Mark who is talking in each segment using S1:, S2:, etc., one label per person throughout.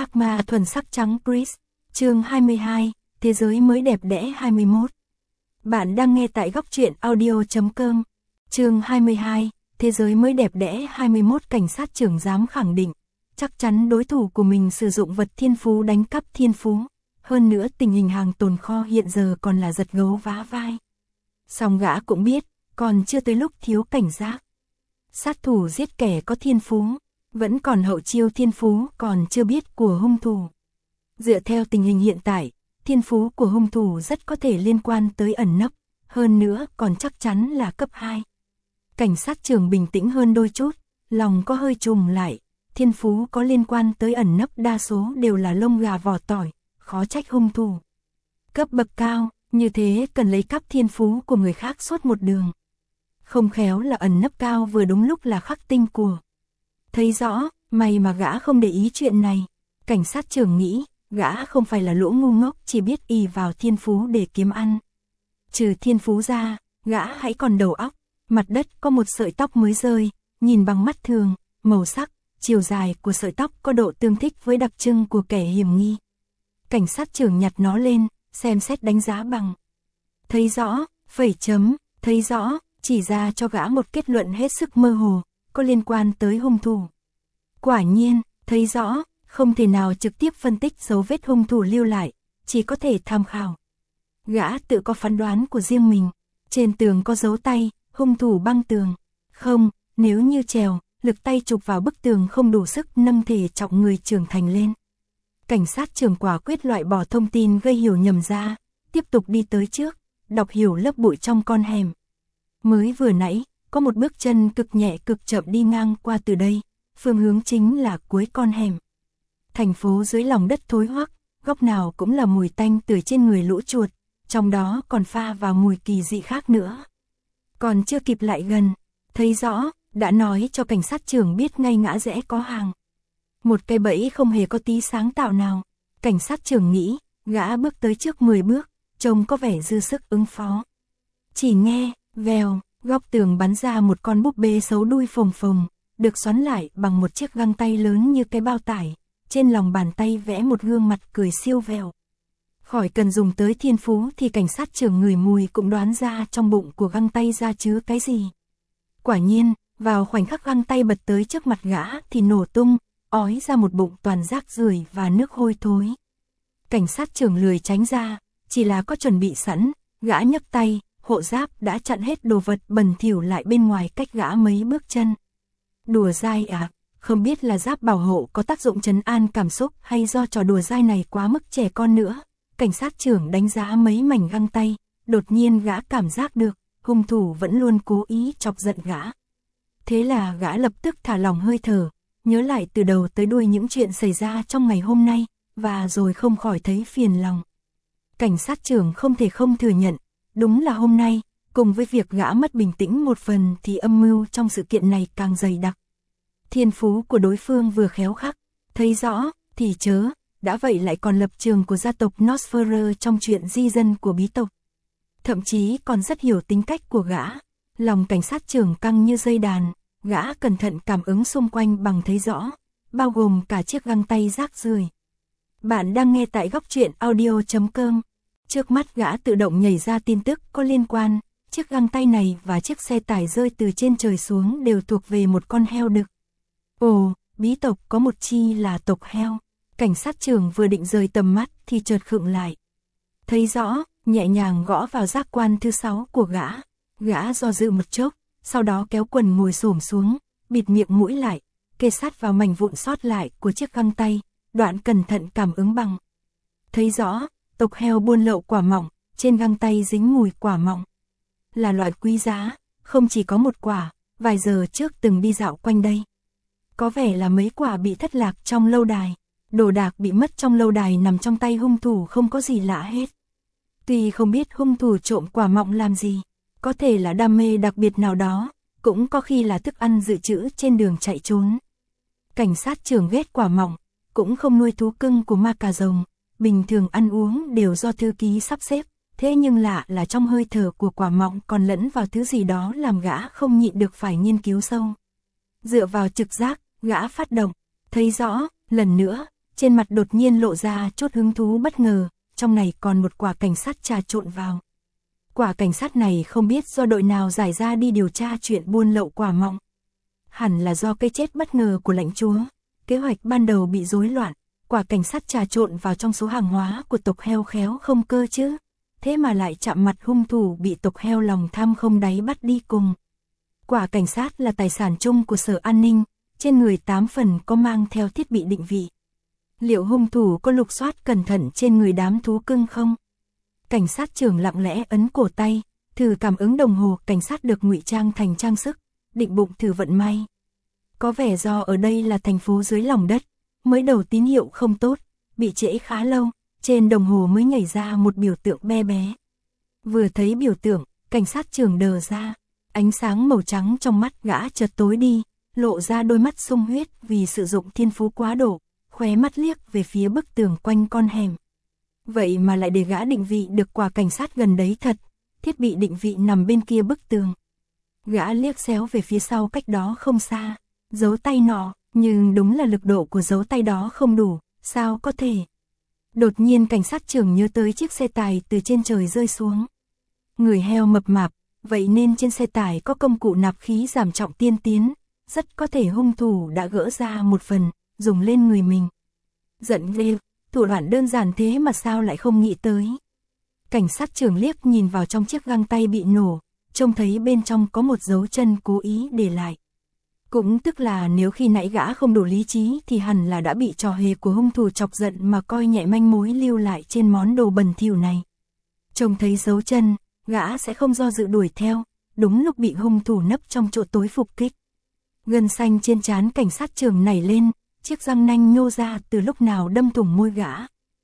S1: Ác ma thuần sắc trắng Chris, chương 22, Thế giới mới đẹp đẽ 21. Bạn đang nghe tại góc truyện audio.com. Chương 22, Thế giới mới đẹp đẽ 21. Cảnh sát trưởng dám khẳng định, chắc chắn đối thủ của mình sử dụng vật thiên phú đánh cắp thiên phú. Hơn nữa tình hình hàng tồn kho hiện giờ còn là giật gấu vá vai. Song gã cũng biết, còn chưa tới lúc thiếu cảnh giác. Sát thủ giết kẻ có thiên phú, vẫn còn hậu chiêu thiên phú còn chưa biết của hung thủ. Dựa theo tình hình hiện tại, thiên phú của hung thủ rất có thể liên quan tới ẩn nấp, hơn nữa còn chắc chắn là cấp 2. Cảnh sát trưởng bình tĩnh hơn đôi chút, lòng có hơi trùng lại, thiên phú có liên quan tới ẩn nấp đa số đều là lông gà vỏ tỏi, khó trách hung thủ. Cấp bậc cao, như thế cần lấy cắp thiên phú của người khác suốt một đường. Không khéo là ẩn nấp cao vừa đúng lúc là khắc tinh của. Thấy rõ, may mà gã không để ý chuyện này. Cảnh sát trưởng nghĩ, gã không phải là lũ ngu ngốc chỉ biết ỷ vào thiên phú để kiếm ăn. Trừ thiên phú ra, gã hãy còn đầu óc. Mặt đất có một sợi tóc mới rơi, nhìn bằng mắt thường, màu sắc, chiều dài của sợi tóc có độ tương thích với đặc trưng của kẻ hiểm nghi. Cảnh sát trưởng nhặt nó lên, xem xét đánh giá bằng. Thấy rõ, phẩy chấm, thấy rõ, chỉ ra cho gã một kết luận hết sức mơ hồ, có liên quan tới hung thủ. Quả nhiên, thấy rõ, không thể nào trực tiếp phân tích dấu vết hung thủ lưu lại, chỉ có thể tham khảo. Gã tự có phán đoán của riêng mình, trên tường có dấu tay, hung thủ băng tường. Không, nếu như trèo, lực tay chụp vào bức tường không đủ sức nâng thể trọng người trưởng thành lên. Cảnh sát trưởng quả quyết loại bỏ thông tin gây hiểu nhầm ra, tiếp tục đi tới trước, đọc hiểu lớp bụi trong con hẻm. Mới vừa nãy, có một bước chân cực nhẹ cực chậm đi ngang qua từ đây, phương hướng chính là cuối con hẻm. Thành phố dưới lòng đất thối hoắc, góc nào cũng là mùi tanh từ trên người lũ chuột, trong đó còn pha vào mùi kỳ dị khác nữa. Còn chưa kịp lại gần, thấy rõ, đã nói cho cảnh sát trưởng biết ngay ngã rẽ có hàng. Một cây bẫy không hề có tí sáng tạo nào. Cảnh sát trưởng nghĩ, gã bước tới trước 10 bước, trông có vẻ dư sức ứng phó. Chỉ nghe, vèo, góc tường bắn ra một con búp bê xấu đuôi phồng phồng, được xoắn lại bằng một chiếc găng tay lớn như cái bao tải, trên lòng bàn tay vẽ một gương mặt cười siêu vẹo. Khỏi cần dùng tới thiên phú thì cảnh sát trưởng ngửi mùi cũng đoán ra trong bụng của găng tay ra chứa cái gì. Quả nhiên, vào khoảnh khắc găng tay bật tới trước mặt gã thì nổ tung, ói ra một bụng toàn rác rưởi và nước hôi thối. Cảnh sát trưởng lười tránh ra, chỉ là có chuẩn bị sẵn, gã nhấc tay, hộ giáp đã chặn hết đồ vật bẩn thỉu lại bên ngoài cách gã mấy bước chân. Đùa dai à, không biết là giáp bảo hộ có tác dụng trấn an cảm xúc hay do trò đùa dai này quá mức trẻ con nữa. Cảnh sát trưởng đánh giá mấy mảnh găng tay, đột nhiên gã cảm giác được, hung thủ vẫn luôn cố ý chọc giận gã. Thế là gã lập tức thả lỏng hơi thở, nhớ lại từ đầu tới đuôi những chuyện xảy ra trong ngày hôm nay, và rồi không khỏi thấy phiền lòng. Cảnh sát trưởng không thể không thừa nhận, đúng là hôm nay, cùng với việc gã mất bình tĩnh một phần thì âm mưu trong sự kiện này càng dày đặc. Thiên phú của đối phương vừa khéo khắc, thấy rõ, thì chớ, đã vậy lại còn lập trường của gia tộc Nosferatu trong chuyện di dân của bí tộc. Thậm chí còn rất hiểu tính cách của gã, lòng cảnh sát trưởng căng như dây đàn, gã cẩn thận cảm ứng xung quanh bằng thấy rõ, bao gồm cả chiếc găng tay rác rưởi. Bạn đang nghe tại góc truyện audio.com. Trước mắt gã tự động nhảy ra tin tức có liên quan, chiếc găng tay này và chiếc xe tải rơi từ trên trời xuống đều thuộc về một con heo đực. Ồ, bí tộc có một chi là tộc heo. Cảnh sát trưởng vừa định rời tầm mắt thì chợt khựng lại. Thấy rõ, nhẹ nhàng gõ vào giác quan thứ 6 của gã. Gã do dự một chốc, sau đó kéo quần ngồi xổm xuống, bịt miệng mũi lại, kê sát vào mảnh vụn sót lại của chiếc găng tay, đoạn cẩn thận cảm ứng bằng. Thấy rõ, tộc heo buôn lậu quả mọng, trên găng tay dính mùi quả mọng. Là loại quý giá, không chỉ có một quả, vài giờ trước từng đi dạo quanh đây. Có vẻ là mấy quả bị thất lạc trong lâu đài. Đồ đạc bị mất trong lâu đài nằm trong tay hung thủ không có gì lạ hết. Tuy không biết hung thủ trộm quả mọng làm gì, có thể là đam mê đặc biệt nào đó, cũng có khi là thức ăn dự trữ trên đường chạy trốn. Cảnh sát trưởng ghét quả mọng, cũng không nuôi thú cưng của ma cà rồng, bình thường ăn uống đều do thư ký sắp xếp, thế nhưng lạ là trong hơi thở của quả mọng còn lẫn vào thứ gì đó làm gã không nhịn được phải nghiên cứu sâu. Dựa vào trực giác, gã phát động, thấy rõ, lần nữa, trên mặt đột nhiên lộ ra chút hứng thú bất ngờ, trong này còn một quả cảnh sát trà trộn vào. Quả cảnh sát này không biết do đội nào giải ra đi điều tra chuyện buôn lậu quả mọng. Hẳn là do cái chết bất ngờ của lãnh chúa, kế hoạch ban đầu bị rối loạn, quả cảnh sát trà trộn vào trong số hàng hóa của tộc heo khéo không cơ chứ. Thế mà lại chạm mặt hung thủ bị tộc heo lòng tham không đáy bắt đi cùng. Quả cảnh sát là tài sản chung của Sở An ninh, trên người 8 phần có mang theo thiết bị định vị. Liệu hung thủ có lục soát cẩn thận trên người đám thú cưng không? Cảnh sát trưởng lặng lẽ ấn cổ tay, thử cảm ứng đồng hồ cảnh sát được ngụy trang thành trang sức, định bụng thử vận may. Có vẻ do ở đây là thành phố dưới lòng đất, mới đầu tín hiệu không tốt, bị trễ khá lâu, trên đồng hồ mới nhảy ra một biểu tượng bé bé. Vừa thấy biểu tượng, cảnh sát trưởng đờ ra, ánh sáng màu trắng trong mắt gã chợt tối đi, lộ ra đôi mắt sung huyết vì sử dụng thiên phú quá độ, khóe mắt liếc về phía bức tường quanh con hẻm. Vậy mà lại để gã định vị được quả cảnh sát gần đấy thật, thiết bị định vị nằm bên kia bức tường. Gã liếc xéo về phía sau cách đó không xa, dấu tay nọ, nhưng đúng là lực độ của dấu tay đó không đủ, sao có thể. Đột nhiên cảnh sát trưởng nhớ tới chiếc xe tải từ trên trời rơi xuống. Người heo mập mạp, vậy nên trên xe tải có công cụ nạp khí giảm trọng tiên tiến, rất có thể hung thủ đã gỡ ra một phần, dùng lên người mình. Giận ghê, thủ đoạn đơn giản thế mà sao lại không nghĩ tới. Cảnh sát trưởng liếc nhìn vào trong chiếc găng tay bị nổ, trông thấy bên trong có một dấu chân cố ý để lại. Cũng tức là nếu khi nãy gã không đủ lý trí thì hẳn là đã bị trò hề của hung thủ chọc giận mà coi nhẹ manh mối lưu lại trên món đồ bẩn thỉu này. Trông thấy dấu chân, gã sẽ không do dự đuổi theo, đúng lúc bị hung thủ nấp trong chỗ tối phục kích. Gân xanh trên trán cảnh sát trưởng nảy lên, chiếc răng nanh nhô ra từ lúc nào đâm thủng môi gã.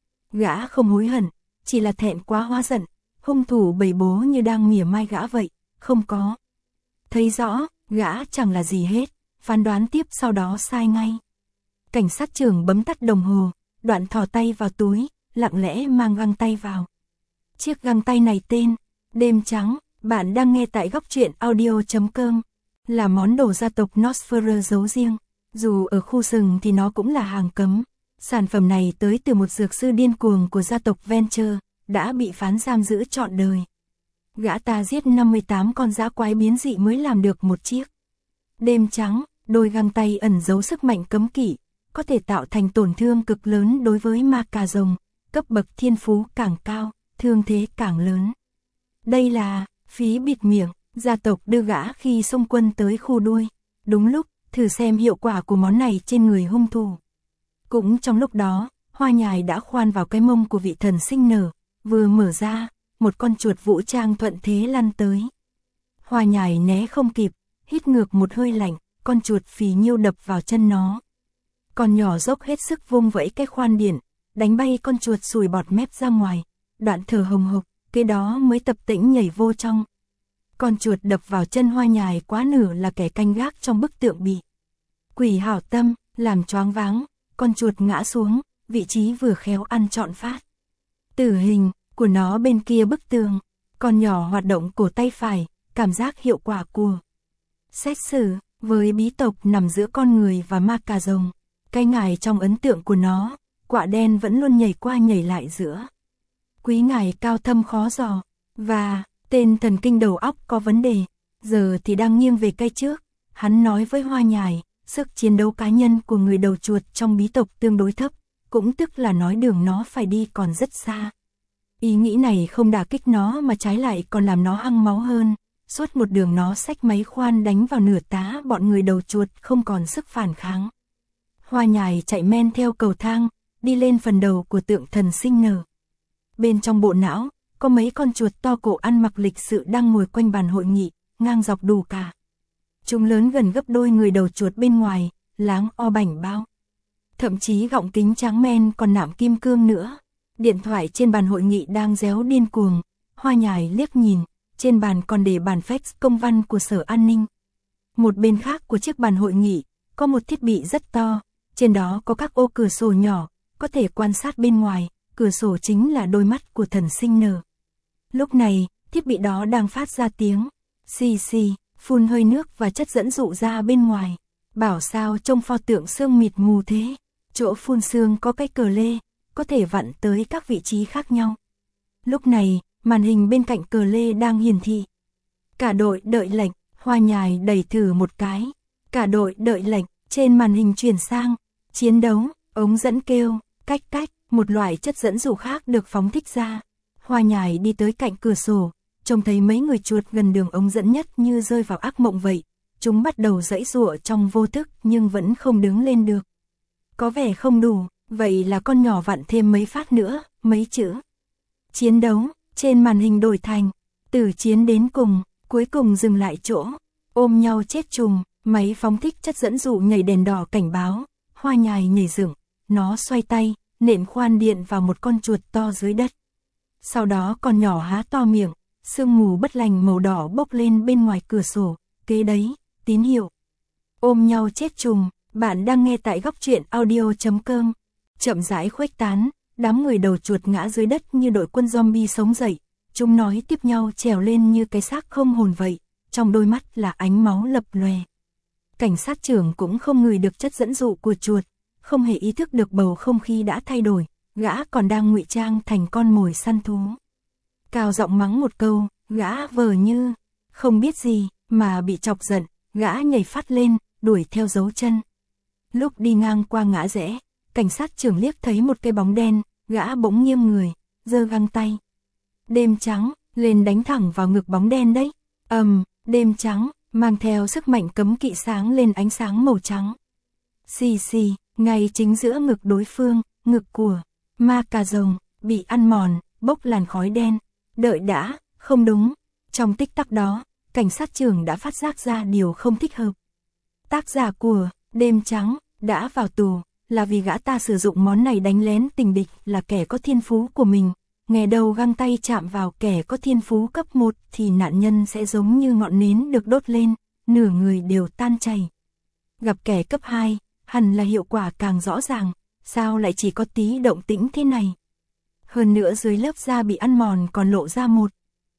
S1: Gã không hối hận, chỉ là thẹn quá hóa giận, hung thủ bầy bố như đang mỉa mai gã vậy, không có. Thấy rõ, gã chẳng là gì hết, phán đoán tiếp sau đó sai ngay. Cảnh sát trưởng bấm tắt đồng hồ, đoạn thò tay vào túi, lặng lẽ mang găng tay vào. Chiếc găng tay này tên, Đêm Trắng, bạn đang nghe tại góc truyện audio.com, là món đồ gia tộc Nosferatu giấu riêng. Dù ở khu rừng thì nó cũng là hàng cấm. Sản phẩm này tới từ một dược sư điên cuồng của gia tộc Venture, đã bị phán giam giữ trọn đời. Gã ta giết 58 con dã quái biến dị mới làm được một chiếc Đêm Trắng, đôi găng tay ẩn giấu sức mạnh cấm kỵ, có thể tạo thành tổn thương cực lớn đối với ma cà rồng, cấp bậc thiên phú càng cao, thương thế càng lớn. Đây là phí bịt miệng, gia tộc đưa gã khi xông quân tới khu đuôi. Đúng lúc, thử xem hiệu quả của món này trên người hung thủ. Cũng trong lúc đó, hoa nhài đã khoan vào cái mông của vị thần sinh nở, vừa mở ra, một con chuột vũ trang thuận thế lăn tới. Hoa nhài né không kịp, hít ngược một hơi lạnh, con chuột phì nhiêu đập vào chân nó. Con nhỏ dốc hết sức vung vẫy cái khoan điện, đánh bay con chuột sùi bọt mép ra ngoài, đoạn thở hồng hộc, cái đó mới tập tĩnh nhảy vô trong. Con chuột đập vào chân hoa nhài quá nửa là kẻ canh gác trong bức tượng bị quỷ hảo tâm làm choáng váng, con chuột ngã xuống, vị trí vừa khéo ăn trọn phát. Tử hình của nó bên kia bức tường, con nhỏ hoạt động cổ tay phải, cảm giác hiệu quả của xét xử với bí tộc nằm giữa con người và ma cà rồng. Cái ngài trong ấn tượng của nó, quạ đen vẫn luôn nhảy qua nhảy lại giữa. Quý ngài cao thâm khó dò, và tên thần kinh đầu óc có vấn đề, giờ thì đang nghiêng về cây trước. Hắn nói với hoa nhài, sức chiến đấu cá nhân của người đầu chuột trong bí tộc tương đối thấp, cũng tức là nói đường nó phải đi còn rất xa. Ý nghĩ này không đả kích nó mà trái lại còn làm nó hăng máu hơn. Suốt một đường nó xách máy khoan đánh vào nửa tá bọn người đầu chuột không còn sức phản kháng. Hoa nhài chạy men theo cầu thang, đi lên phần đầu của tượng thần sinh nở. Bên trong bộ não, có mấy con chuột to cổ ăn mặc lịch sự đang ngồi quanh bàn hội nghị, ngang dọc đủ cả. Chúng lớn gần gấp đôi người đầu chuột bên ngoài, láng o bảnh bao. Thậm chí gọng kính trắng men còn nạm kim cương nữa. Điện thoại trên bàn hội nghị đang réo điên cuồng, hoa nhài liếc nhìn, trên bàn còn để bản fax công văn của Sở An ninh. Một bên khác của chiếc bàn hội nghị, có một thiết bị rất to, trên đó có các ô cửa sổ nhỏ, có thể quan sát bên ngoài, cửa sổ chính là đôi mắt của thần sinh nở. Lúc này, thiết bị đó đang phát ra tiếng xì xì, phun hơi nước và chất dẫn dụ ra bên ngoài. Bảo sao trông pho tượng sương mịt mù thế. chỗ phun sương có cái cờ lê, có thể vặn tới các vị trí khác nhau. Lúc này, màn hình bên cạnh cờ lê đang hiển thị. Cả đội đợi lệnh, Hoa Nhài đẩy thử một cái. Cả đội đợi lệnh, trên màn hình chuyển sang. Chiến đấu, ống dẫn kêu, cách cách, một loại chất dẫn dụ khác được phóng thích ra. Hoa Nhài đi tới cạnh cửa sổ, trông thấy mấy người chuột gần đường ống dẫn nhất như rơi vào ác mộng vậy. Chúng bắt đầu giãy giụa trong vô thức nhưng vẫn không đứng lên được. Có vẻ không đủ, vậy là con nhỏ vặn thêm mấy phát nữa, mấy chữ. Chiến đấu, trên màn hình đổi thành, từ chiến đến cùng, cuối cùng dừng lại chỗ, ôm nhau chết chùm, máy phóng thích chất dẫn dụ nhảy đèn đỏ cảnh báo, Hoa Nhài nhảy dựng, nó xoay tay, nện khoan điện vào một con chuột to dưới đất. Sau đó con nhỏ há to miệng, sương mù bất lành màu đỏ bốc lên bên ngoài cửa sổ, kế đấy, tín hiệu. Ôm nhau chết chùm, bạn đang nghe tại góc truyện audio.com. Chậm rãi khuếch tán, đám người đầu chuột ngã dưới đất như đội quân zombie sống dậy, chúng nói tiếp nhau trèo lên như cái xác không hồn vậy, trong đôi mắt là ánh máu lập lòe. Cảnh sát trưởng cũng không ngửi được chất dẫn dụ của chuột, không hề ý thức được bầu không khí đã thay đổi, gã còn đang ngụy trang thành con mồi săn thú. Cao giọng mắng một câu, gã vờ như không biết gì, mà bị chọc giận, gã nhảy phát lên, đuổi theo dấu chân. Lúc đi ngang qua ngã rẽ, cảnh sát trưởng liếc thấy một cái bóng đen, gã bỗng nghiêng người, giơ găng tay. Đêm trắng, lên đánh thẳng vào ngực bóng đen đấy. Đêm trắng, mang theo sức mạnh cấm kỵ sáng lên ánh sáng màu trắng. Xì xì, ngay chính giữa ngực đối phương, ngực của ma cà rồng, bị ăn mòn, bốc làn khói đen. Đợi đã, không đúng. Trong tích tắc đó, cảnh sát trưởng đã phát giác ra điều không thích hợp. Tác giả của Đêm Trắng đã vào tù, là vì gã ta sử dụng món này đánh lén tình địch là kẻ có thiên phú của mình. Nghe đầu găng tay chạm vào kẻ có thiên phú cấp 1 thì nạn nhân sẽ giống như ngọn nến được đốt lên, nửa người đều tan chảy. Gặp kẻ cấp 2, hẳn là hiệu quả càng rõ ràng, sao lại chỉ có tí động tĩnh thế này. Hơn nữa dưới lớp da bị ăn mòn còn lộ ra một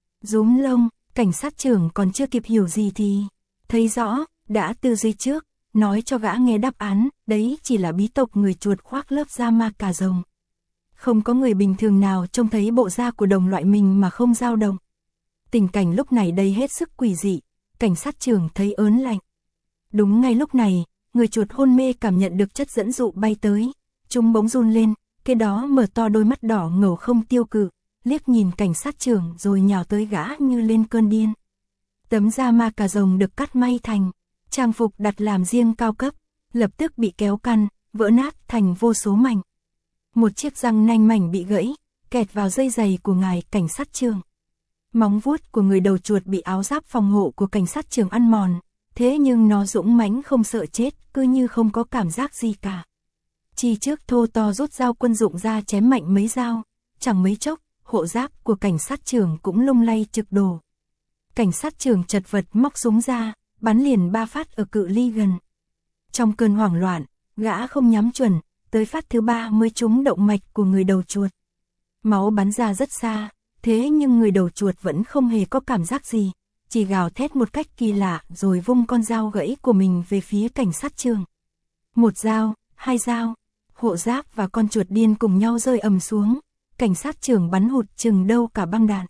S1: rúm lông, cảnh sát trưởng còn chưa kịp hiểu gì thì thấy rõ, đã tư duy trước, nói cho gã nghe đáp án, đấy chỉ là bí tộc người chuột khoác lớp da ma cà rồng. Không có người bình thường nào trông thấy bộ da của đồng loại mình mà không dao động. Tình cảnh lúc này đây hết sức quỷ dị, cảnh sát trưởng thấy ớn lạnh. Đúng ngay lúc này, người chuột hôn mê cảm nhận được chất dẫn dụ bay tới, chúng bỗng run lên, cái đó mở to đôi mắt đỏ ngầu không tiêu cự, liếc nhìn cảnh sát trưởng rồi nhào tới gã như lên cơn điên. Tấm da ma cà rồng được cắt may thành trang phục đặt làm riêng cao cấp, lập tức bị kéo căn, vỡ nát thành vô số mảnh. Một chiếc răng nanh mảnh bị gãy, kẹt vào dây giày của ngài cảnh sát trưởng. Móng vuốt của người đầu chuột bị áo giáp phòng hộ của cảnh sát trưởng ăn mòn, thế nhưng nó dũng mãnh không sợ chết, cứ như không có cảm giác gì cả. Chi trước thô to rút dao quân dụng ra chém mạnh mấy dao, chẳng mấy chốc, hộ giáp của cảnh sát trưởng cũng lung lay trực đổ. Cảnh sát trưởng chật vật móc súng ra, bắn liền 3 phát ở cự ly gần. Trong cơn hoảng loạn, gã không nhắm chuẩn, tới phát thứ 3 mới trúng động mạch của người đầu chuột. Máu bắn ra rất xa, thế nhưng người đầu chuột vẫn không hề có cảm giác gì, chỉ gào thét một cách kỳ lạ rồi vung con dao gãy của mình về phía cảnh sát trưởng. Một dao, 2 dao, hộ giáp và con chuột điên cùng nhau rơi ầm xuống, cảnh sát trưởng bắn hụt chừng đâu cả băng đạn.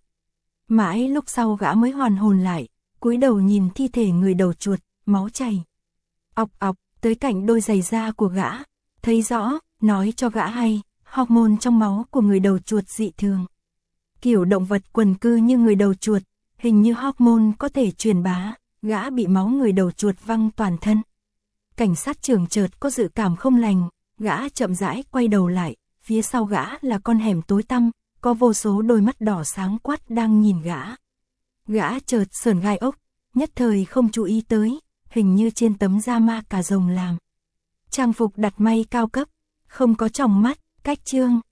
S1: Mãi lúc sau gã mới hoàn hồn lại, cúi đầu nhìn thi thể người đầu chuột, máu chảy ọc ọc tới cạnh đôi giày da của gã, thấy rõ, nói cho gã hay, hormone trong máu của người đầu chuột dị thường. Kiểu động vật quần cư như người đầu chuột, hình như hormone có thể truyền bá, gã bị máu người đầu chuột văng toàn thân. Cảnh sát trưởng chợt có dự cảm không lành, gã chậm rãi quay đầu lại, phía sau gã là con hẻm tối tăm, có vô số đôi mắt đỏ sáng quắt đang nhìn gã. Gã chợt sởn gai ốc, nhất thời không chú ý tới, hình như trên tấm da ma cà rồng làm trang phục đặt may cao cấp, không có tròng mắt, cách chương.